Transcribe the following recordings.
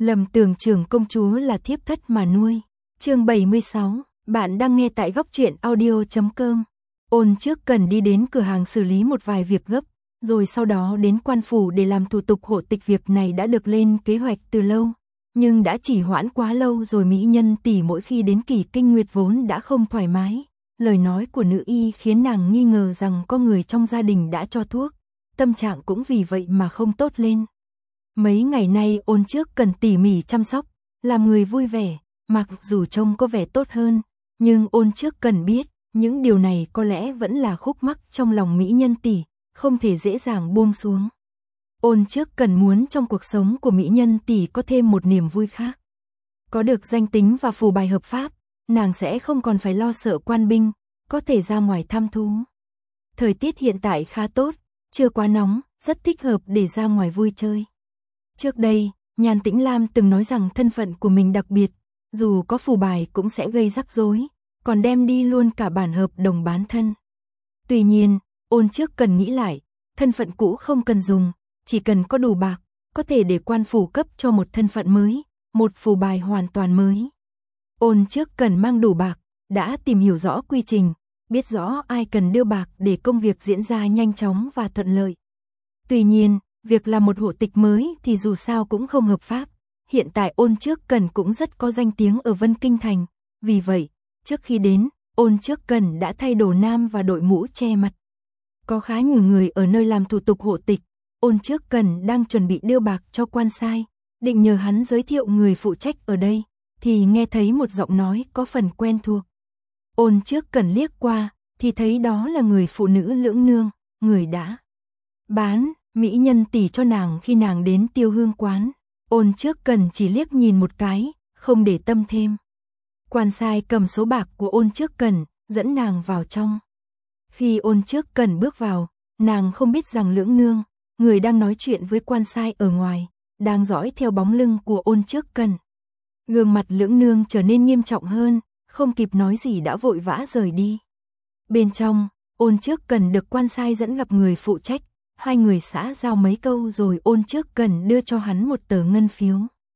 Lầm tưởng trưởng công chúa là thiếp thất mà nuôi. Chương 76, bạn đang nghe tại góc truyện audio.com. Ôn trước cần đi đến cửa hàng xử lý một vài việc gấp, rồi sau đó đến quan phủ để làm thủ tục hộ tịch. Việc này đã được lên kế hoạch từ lâu, nhưng đã trì hoãn quá lâu rồi. Mỹ nhân tỷ mỗi khi đến kỳ kinh nguyệt vốn đã không thoải mái. Lời nói của nữ y khiến nàng nghi ngờ rằng có người trong gia đình đã cho thuốc, tâm trạng cũng vì vậy mà không tốt lên. Mấy ngày nay Ôn trước cần tỉ mỉ chăm sóc, làm người vui vẻ, mặc dù trông có vẻ tốt hơn, nhưng Ôn trước cần biết, những điều này có lẽ vẫn là khúc mắc trong lòng mỹ nhân tỷ, không thể dễ dàng buông xuống. Ôn trước cần muốn trong cuộc sống của mỹ nhân tỷ có thêm một niềm vui khác. Có được danh tính và phù bài hợp pháp, nàng sẽ không còn phải lo sợ quan binh, có thể ra ngoài thăm thú. Thời tiết hiện tại khá tốt, chưa quá nóng, rất thích hợp để ra ngoài vui chơi. Trước đây, Nhan Tĩnh Lam từng nói rằng thân phận của mình đặc biệt, dù có phù bài cũng sẽ gây rắc rối, còn đem đi luôn cả bản hợp đồng bán thân. Tuy nhiên, Ôn trước cần nghĩ lại, thân phận cũ không cần dùng, chỉ cần có đủ bạc, có thể để quan phủ cấp cho một thân phận mới, một phù bài hoàn toàn mới. Ôn trước cần mang đủ bạc, đã tìm hiểu rõ quy trình, biết rõ ai cần đưa bạc để công việc diễn ra nhanh chóng và thuận lợi. Tuy nhiên, việc làm một hộ tịch mới thì dù sao cũng không hợp pháp. Hiện tại Ôn trước cần cũng rất có danh tiếng ở Vân Kinh Thành. Vì vậy, trước khi đến, Ôn trước cần đã thay đồ nam và đội mũ che mặt. Có khá nhiều người ở nơi làm thủ tục hộ tịch. Ôn trước cần đang chuẩn bị đưa bạc cho quan sai, định nhờ hắn giới thiệu người phụ trách ở đây, thì nghe thấy một giọng nói có phần quen thuộc. Ôn trước cần liếc qua, thì thấy đó là người phụ nữ Lưỡng Nương, người đã bán mỹ nhân tỷ cho nàng khi nàng đến Tiêu Hương quán. Ôn trước cần chỉ liếc nhìn một cái, không để tâm thêm. Quan sai cầm số bạc của Ôn trước cần, dẫn nàng vào trong. Khi Ôn trước cần bước vào, nàng không biết rằng Lưỡng Nương, người đang nói chuyện với quan sai ở ngoài, đang dõi theo bóng lưng của Ôn trước cần. Gương mặt Lưỡng Nương trở nên nghiêm trọng hơn, không kịp nói gì đã vội vã rời đi. Bên trong, Ôn trước cần được quan sai dẫn gặp người phụ trách, hai người xã giao mấy câu rồi Ôn trước cần đưa cho hắn một tờ ngân phiếu.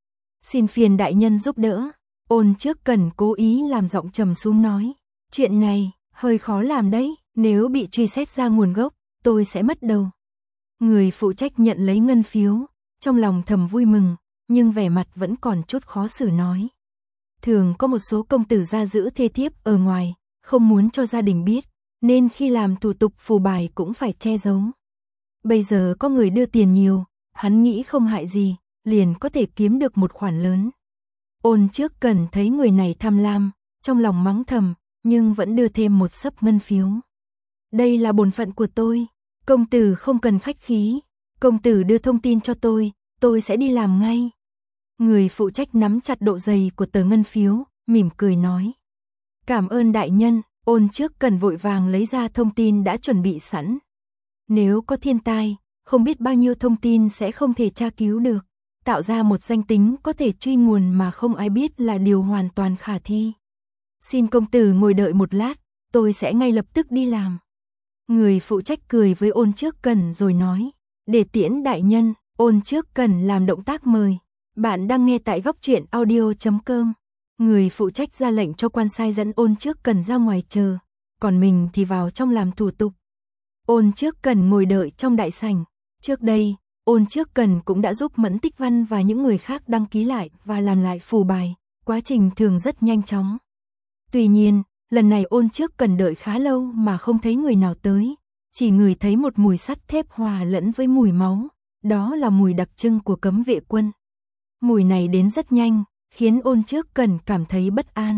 Xin phiền đại nhân giúp đỡ. Ôn trước cần cố ý làm giọng trầm xuống nói, chuyện này hơi khó làm đấy, nếu bị truy xét ra nguồn gốc, tôi sẽ mất đầu. Người phụ trách nhận lấy ngân phiếu, trong lòng thầm vui mừng, nhưng vẻ mặt vẫn còn chút khó xử nói. Thường có một số công tử gia giữ thê thiếp ở ngoài, không muốn cho gia đình biết, nên khi làm thủ tục phù bài cũng phải che giấu. Bây giờ có người đưa tiền nhiều, hắn nghĩ không hại gì, liền có thể kiếm được một khoản lớn. Ôn trước cần thấy người này tham lam, trong lòng mắng thầm, nhưng vẫn đưa thêm một xấp ngân phiếu. Đây là bổn phận của tôi, công tử không cần khách khí, công tử đưa thông tin cho tôi sẽ đi làm ngay. Người phụ trách nắm chặt độ dày của tờ ngân phiếu, mỉm cười nói. Cảm ơn đại nhân. Ôn trước cần vội vàng lấy ra thông tin đã chuẩn bị sẵn. Nếu có thiên tai, không biết bao nhiêu thông tin sẽ không thể tra cứu được. Tạo ra một danh tính có thể truy nguồn mà không ai biết là điều hoàn toàn khả thi. Xin công tử ngồi đợi một lát, tôi sẽ ngay lập tức đi làm. Người phụ trách cười với Ôn trước cần rồi nói. Để tiễn đại nhân, Ôn trước cần làm động tác mời. Bạn đang nghe tại góc truyện audio.com. Người phụ trách ra lệnh cho quan sai dẫn Ôn trước cần ra ngoài chờ, còn mình thì vào trong làm thủ tục. Ôn trước cần ngồi đợi trong đại sảnh. Trước đây, Ôn trước cần cũng đã giúp Mẫn Tích Văn và những người khác đăng ký lại và làm lại phù bài, quá trình thường rất nhanh chóng. Tuy nhiên, lần này Ôn trước cần đợi khá lâu mà không thấy người nào tới, chỉ ngửi thấy một mùi sắt thép hòa lẫn với mùi máu, đó là mùi đặc trưng của cấm vệ quân. Mùi này đến rất nhanh, khiến Ôn trước cần cảm thấy bất an.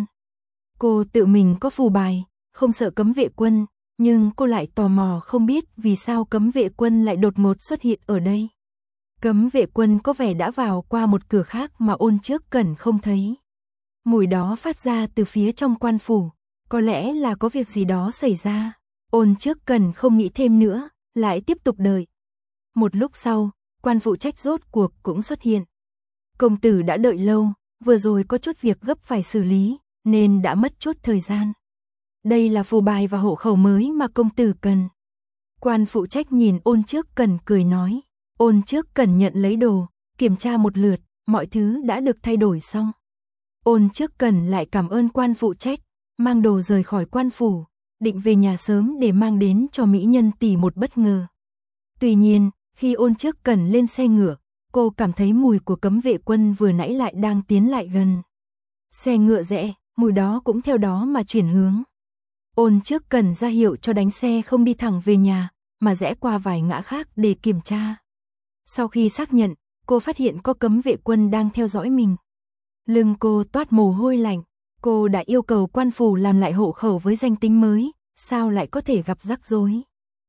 Cô tự mình có phù bài, không sợ cấm vệ quân, nhưng cô lại tò mò không biết vì sao cấm vệ quân lại đột ngột xuất hiện ở đây. Cấm vệ quân có vẻ đã vào qua một cửa khác mà Ôn trước cần không thấy. Mùi đó phát ra từ phía trong quan phủ, có lẽ là có việc gì đó xảy ra. Ôn trước cần không nghĩ thêm nữa, lại tiếp tục đợi. Một lúc sau, quan phụ trách rốt cuộc cũng xuất hiện. Công tử đã đợi lâu, vừa rồi có chút việc gấp phải xử lý, nên đã mất chút thời gian. Đây là phù bài và hộ khẩu mới mà công tử cần. Quan phụ trách nhìn Ôn trước cần cười nói. Ôn trước cần nhận lấy đồ, kiểm tra một lượt, mọi thứ đã được thay đổi xong. Ôn Trước Cần lại cảm ơn quan phụ trách, mang đồ rời khỏi quan phủ, định về nhà sớm để mang đến cho mỹ nhân tỷ một bất ngờ. Tuy nhiên, khi Ôn Trước Cần lên xe ngựa, cô cảm thấy mùi của cấm vệ quân vừa nãy lại đang tiến lại gần. Xe ngựa rẽ, mùi đó cũng theo đó mà chuyển hướng. Ôn Trước Cần ra hiệu cho đánh xe không đi thẳng về nhà, mà rẽ qua vài ngã khác để kiểm tra. Sau khi xác nhận, cô phát hiện có cấm vệ quân đang theo dõi mình. Lưng cô toát mồ hôi lạnh, cô đã yêu cầu quan phủ làm lại hộ khẩu với danh tính mới, sao lại có thể gặp rắc rối.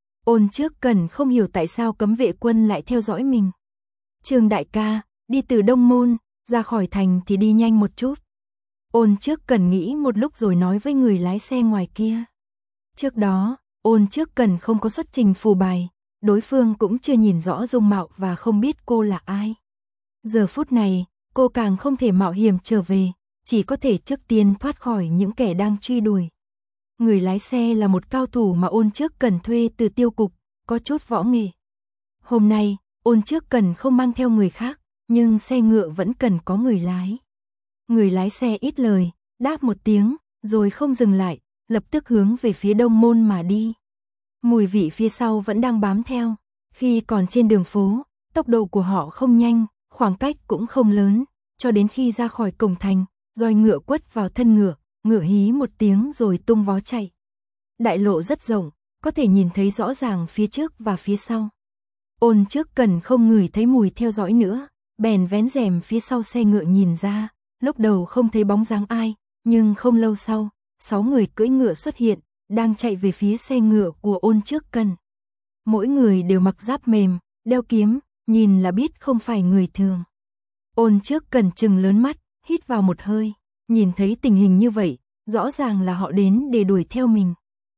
Ôn Trước Cần không hiểu tại sao cấm vệ quân lại theo dõi mình. Trương đại ca, đi từ Đông Môn, ra khỏi thành thì đi nhanh một chút. Ôn Trước Cần nghĩ một lúc rồi nói với người lái xe ngoài kia. Trước đó, Ôn Trước Cần không có xuất trình phù bài, đối phương cũng chưa nhìn rõ dung mạo và không biết cô là ai. Giờ phút này, cô càng không thể mạo hiểm trở về, chỉ có thể trước tiên thoát khỏi những kẻ đang truy đuổi. Người lái xe là một cao thủ mà Ôn Trước Cần thuê từ tiêu cục, có chút võ nghệ. Hôm nay, Ôn Trước Cần không mang theo người khác, nhưng xe ngựa vẫn cần có người lái. Người lái xe ít lời, đáp một tiếng, rồi không dừng lại, lập tức hướng về phía Đông Môn mà đi. Mùi vị phía sau vẫn đang bám theo. Khi còn trên đường phố, tốc độ của họ không nhanh, khoảng cách cũng không lớn, cho đến khi ra khỏi cổng thành, roi ngựa quất vào thân ngựa, ngựa hí một tiếng rồi tung vó chạy. Đại lộ rất rộng, có thể nhìn thấy rõ ràng phía trước và phía sau. Ôn Trước Cần không ngửi thấy mùi theo dõi nữa, bèn vén rèm phía sau xe ngựa nhìn ra, lúc đầu không thấy bóng dáng ai, nhưng không lâu sau, 6 người cưỡi ngựa xuất hiện, đang chạy về phía xe ngựa của Ôn Trước Cần. Mỗi người đều mặc giáp mềm, đeo kiếm, nhìn là biết không phải người thường. Ôn Trước Cần trừng lớn mắt, hít vào một hơi, nhìn thấy tình hình như vậy, rõ ràng là họ đến để đuổi theo mình.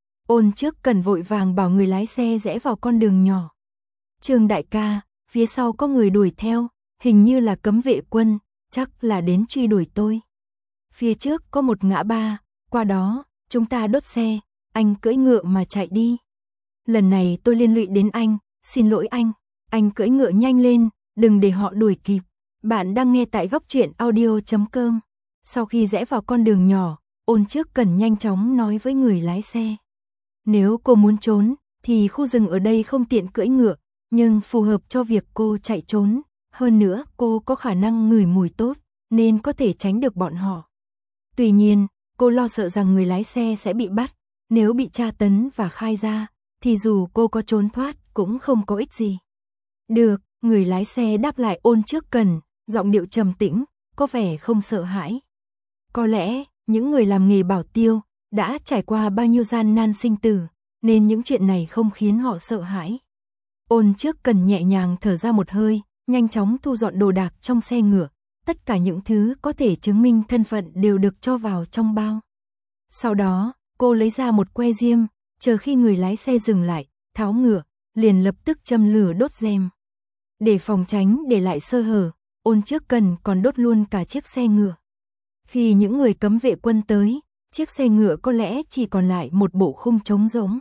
Ôn Trước Cần vội vàng bảo người lái xe rẽ vào con đường nhỏ. Trương đại ca, phía sau có người đuổi theo, hình như là cấm vệ quân, chắc là đến truy đuổi tôi. Phía trước có một ngã ba, qua đó, chúng ta đốt xe, anh cưỡi ngựa mà chạy đi. Lần này tôi liên lụy đến anh, xin lỗi anh cưỡi ngựa nhanh lên, đừng để họ đuổi kịp. Bạn đang nghe tại góc truyện audio.com. Sau khi rẽ vào con đường nhỏ, Ôn Trước Cần nhanh chóng nói với người lái xe. Nếu cô muốn trốn, thì khu rừng ở đây không tiện cưỡi ngựa, nhưng phù hợp cho việc cô chạy trốn. Hơn nữa, cô có khả năng ngửi mùi tốt, nên có thể tránh được bọn họ. Tuy nhiên, cô lo sợ rằng người lái xe sẽ bị bắt, nếu bị tra tấn và khai ra, thì dù cô có trốn thoát cũng không có ích gì. Được, người lái xe đáp lại Ôn Trước Cần, giọng điệu trầm tĩnh, có vẻ không sợ hãi. Có lẽ, những người làm nghề bảo tiêu, đã trải qua bao nhiêu gian nan sinh tử, nên những chuyện này không khiến họ sợ hãi. Ôn Trước Cần nhẹ nhàng thở ra một hơi, nhanh chóng thu dọn đồ đạc trong xe ngựa, tất cả những thứ có thể chứng minh thân phận đều được cho vào trong bao. Sau đó, cô lấy ra một que diêm, chờ khi người lái xe dừng lại, tháo ngựa, liền lập tức châm lửa đốt rèm. Để phòng tránh để lại sơ hở, Ôn Trước Cần còn đốt luôn cả chiếc xe ngựa. Khi những người cấm vệ quân tới, chiếc xe ngựa có lẽ chỉ còn lại một bộ khung trống rỗng.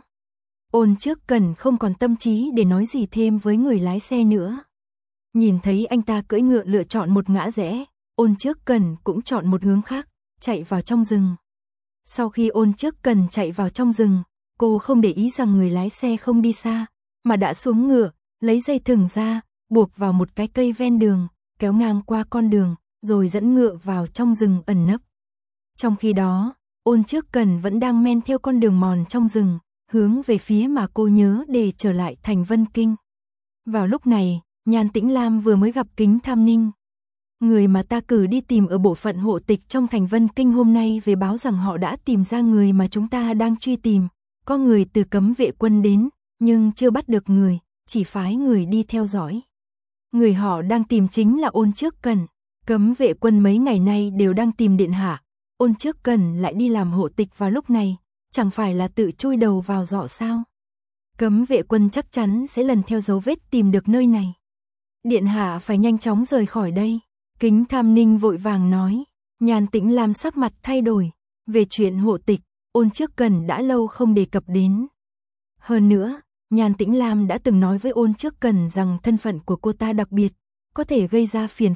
Ôn Trước Cần không còn tâm trí để nói gì thêm với người lái xe nữa. Nhìn thấy anh ta cưỡi ngựa lựa chọn một ngã rẽ, Ôn Trước Cần cũng chọn một hướng khác, chạy vào trong rừng. Sau khi Ôn Trước Cần chạy vào trong rừng, cô không để ý rằng người lái xe không đi xa, mà đã xuống ngựa, lấy dây thừng ra, buộc vào một cái cây ven đường, kéo ngang qua con đường, rồi dẫn ngựa vào trong rừng ẩn nấp. Trong khi đó, Ôn Trước Cần vẫn đang men theo con đường mòn trong rừng, hướng về phía mà cô nhớ để trở lại thành Vân Kinh. Vào lúc này, Nhan Tĩnh Lam vừa mới gặp Kính Tham Ninh. Người mà ta cử đi tìm ở bộ phận hộ tịch trong thành Vân Kinh hôm nay về báo rằng họ đã tìm ra người mà chúng ta đang truy tìm. Có người từ cấm vệ quân đến, nhưng chưa bắt được người, chỉ phái người đi theo dõi. Người họ đang tìm chính là Ôn Trước Cần. Cấm vệ quân mấy ngày nay đều đang tìm điện hạ. Ôn Trước Cần lại đi làm hộ tịch vào lúc này, chẳng phải là tự chui đầu vào giỏ sao? Cấm vệ quân chắc chắn sẽ lần theo dấu vết tìm được nơi này. Điện hạ phải nhanh chóng rời khỏi đây. Kính Tham Ninh vội vàng nói. Nhan Tĩnh Lam sắc mặt thay đổi. Về chuyện hộ tịch, Ôn Trước Cần đã lâu không đề cập đến. Hơn nữa, Nhan Tĩnh Lam đã từng nói với Ôn Trước Cần rằng thân phận của cô ta đặc biệt, có thể gây ra phiền phức,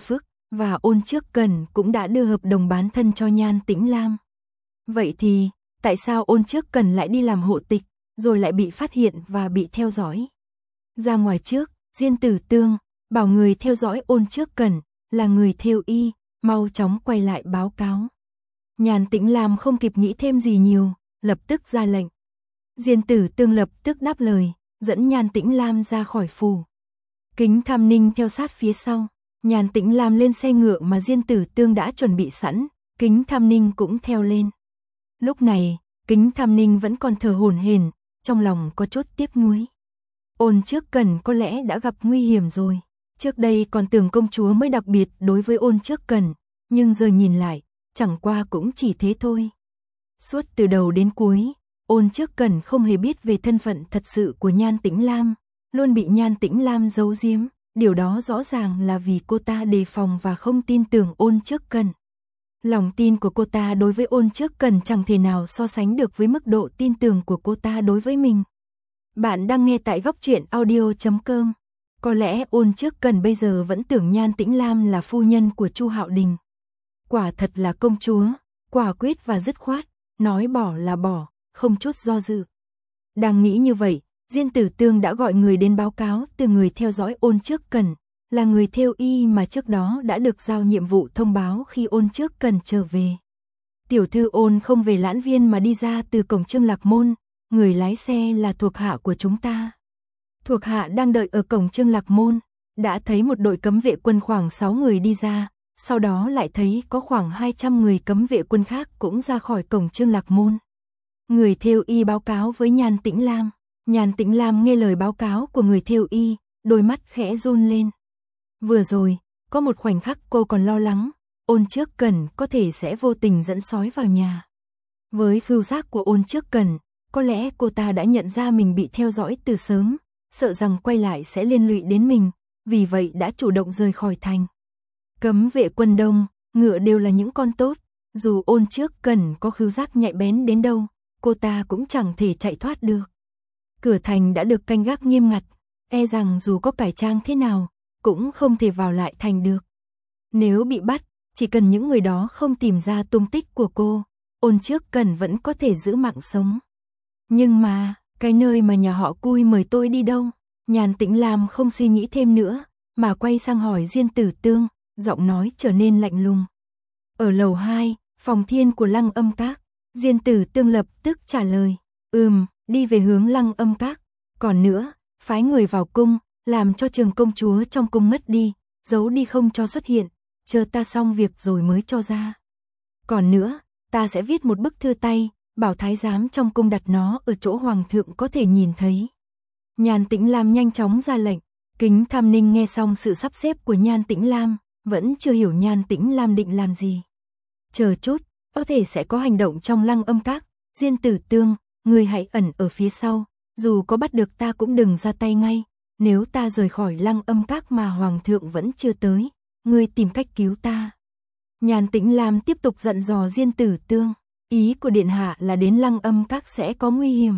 và Ôn Trước Cần cũng đã đưa hợp đồng bán thân cho Nhan Tĩnh Lam. Vậy thì, tại sao Ôn Trước Cần lại đi làm hộ tịch, rồi lại bị phát hiện và bị theo dõi? Ra ngoài trước, Diên Tử Tương bảo người theo dõi Ôn Trước Cần là người thêu y, mau chóng quay lại báo cáo. Nhan Tĩnh Lam không kịp nghĩ thêm gì nhiều, lập tức ra lệnh. Diên Tử Tương lập tức đáp lời, dẫn Nhan Tĩnh Lam ra khỏi phủ. Kính Tham Ninh theo sát phía sau. Nhan Tĩnh Lam lên xe ngựa mà Diên Tử Tương đã chuẩn bị sẵn, Kính Tham Ninh cũng theo lên. Lúc này, Kính Tham Ninh vẫn còn thở hổn hển, trong lòng có chút tiếc nuối. Ôn Trước Cần có lẽ đã gặp nguy hiểm rồi. Trước đây còn tưởng công chúa mới đặc biệt đối với Ôn Trước Cần, nhưng giờ nhìn lại, chẳng qua cũng chỉ thế thôi. Suốt từ đầu đến cuối, Ôn Trước Cần không hề biết về thân phận thật sự của Nhan Tĩnh Lam, luôn bị Nhan Tĩnh Lam giấu giếm. Điều đó rõ ràng là vì cô ta đề phòng và không tin tưởng Ôn Trước Cần. Lòng tin của cô ta đối với Ôn Trước Cần chẳng thể nào so sánh được với mức độ tin tưởng của cô ta đối với mình. Bạn đang nghe tại góc truyện audio.com. Có lẽ Ôn Trước Cần bây giờ vẫn tưởng Nhan Tĩnh Lam là phu nhân của Chu Hạo Đình. Quả thật là công chúa, quả quyết và dứt khoát, nói bỏ là bỏ, không chút do dự. Đang nghĩ như vậy, Diên Tử Tương đã gọi người đến báo cáo từ người theo dõi Ôn Trước Cần, là người thêu y mà trước đó đã được giao nhiệm vụ thông báo khi Ôn Trước Cần trở về. Tiểu thư Ôn không về Lãn Viên mà đi ra từ cổng Trương Lạc Môn, người lái xe là thuộc hạ của chúng ta. Thuộc hạ đang đợi ở cổng Trương Lạc Môn, đã thấy một đội cấm vệ quân khoảng 6 người đi ra, sau đó lại thấy có khoảng 200 người cấm vệ quân khác cũng ra khỏi cổng Trương Lạc Môn. Người thêu y báo cáo với Nhan Tĩnh Lam. Nhan Tĩnh Lam nghe lời báo cáo của người thêu y, đôi mắt khẽ run lên. Vừa rồi, có một khoảnh khắc cô còn lo lắng, Ôn Trước Cần có thể sẽ vô tình dẫn sói vào nhà. Với khứu giác của Ôn Trước Cần, có lẽ cô ta đã nhận ra mình bị theo dõi từ sớm, sợ rằng quay lại sẽ liên lụy đến mình, vì vậy đã chủ động rời khỏi thành. Cấm vệ quân đông, ngựa đều là những con tốt, dù Ôn Trước Cần có khứu giác nhạy bén đến đâu, cô ta cũng chẳng thể chạy thoát được. Cửa thành đã được canh gác nghiêm ngặt, e rằng dù có cải trang thế nào, cũng không thể vào lại thành được. Nếu bị bắt, chỉ cần những người đó không tìm ra tung tích của cô, Ôn Trước Cần vẫn có thể giữ mạng sống. Nhưng mà, cái nơi mà nhà họ Cui mời tôi đi đâu? Nhan Tĩnh Lam không suy nghĩ thêm nữa, mà quay sang hỏi Diên Tử Tương, giọng nói trở nên lạnh lùng. Ở lầu 2, phòng thiên của Lăng Âm Các, Diên Tử Tương lập tức trả lời, đi về hướng Lăng Âm Các. Còn nữa, phái người vào cung, làm cho Trường công chúa trong cung ngất đi, giấu đi không cho xuất hiện, chờ ta xong việc rồi mới cho ra. Còn nữa, ta sẽ viết một bức thư tay, bảo thái giám trong cung đặt nó ở chỗ hoàng thượng có thể nhìn thấy. Nhan Tĩnh Lam nhanh chóng ra lệnh. Kính Tham Ninh nghe xong sự sắp xếp của Nhan Tĩnh Lam, vẫn chưa hiểu Nhan Tĩnh Lam định làm gì. Chờ chút, có thể sẽ có hành động trong Lăng Âm Các. Diên Tử Tương, ngươi hãy ẩn ở phía sau, dù có bắt được ta cũng đừng ra tay ngay. Nếu ta rời khỏi Lăng Âm Các mà hoàng thượng vẫn chưa tới, ngươi tìm cách cứu ta. Nhan Tĩnh Lam tiếp tục dặn dò Diên Tử Tương, ý của điện hạ là đến Lăng Âm Các sẽ có nguy hiểm.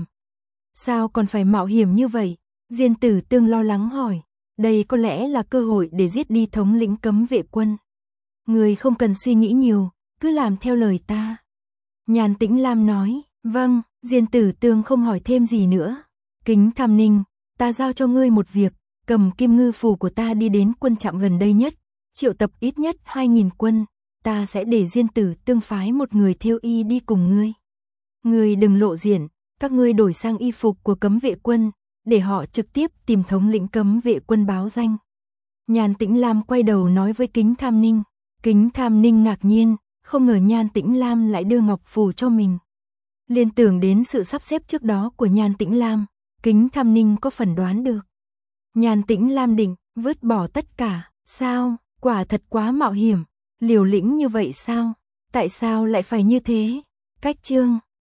Sao còn phải mạo hiểm như vậy? Diên Tử Tương lo lắng hỏi. Đây có lẽ là cơ hội để giết đi thống lĩnh cấm vệ quân. Người không cần suy nghĩ nhiều, cứ làm theo lời ta. Nhan Tĩnh Lam nói, vâng. Diên Tử Tương không hỏi thêm gì nữa. Kính Tham Ninh, ta giao cho ngươi một việc, cầm kim ngư phù của ta đi đến quân trạm gần đây nhất, triệu tập ít nhất 2.000 quân, ta sẽ để Diên Tử Tương phái một người thêu y đi cùng ngươi. Ngươi đừng lộ diện, các ngươi đổi sang y phục của cấm vệ quân, để họ trực tiếp tìm thống lĩnh cấm vệ quân báo danh. Nhan Tĩnh Lam quay đầu nói với Kính Tham Ninh. Kính Tham Ninh ngạc nhiên, không ngờ Nhan Tĩnh Lam lại đưa ngọc phù cho mình. Liên tưởng đến sự sắp xếp trước đó của Nhan Tĩnh Lam, Kính Tham Ninh có phần đoán được. Nhan Tĩnh Lam định vứt bỏ tất cả, sao? Quả thật quá mạo hiểm, liều lĩnh như vậy sao? Tại sao lại phải như thế? Cách chương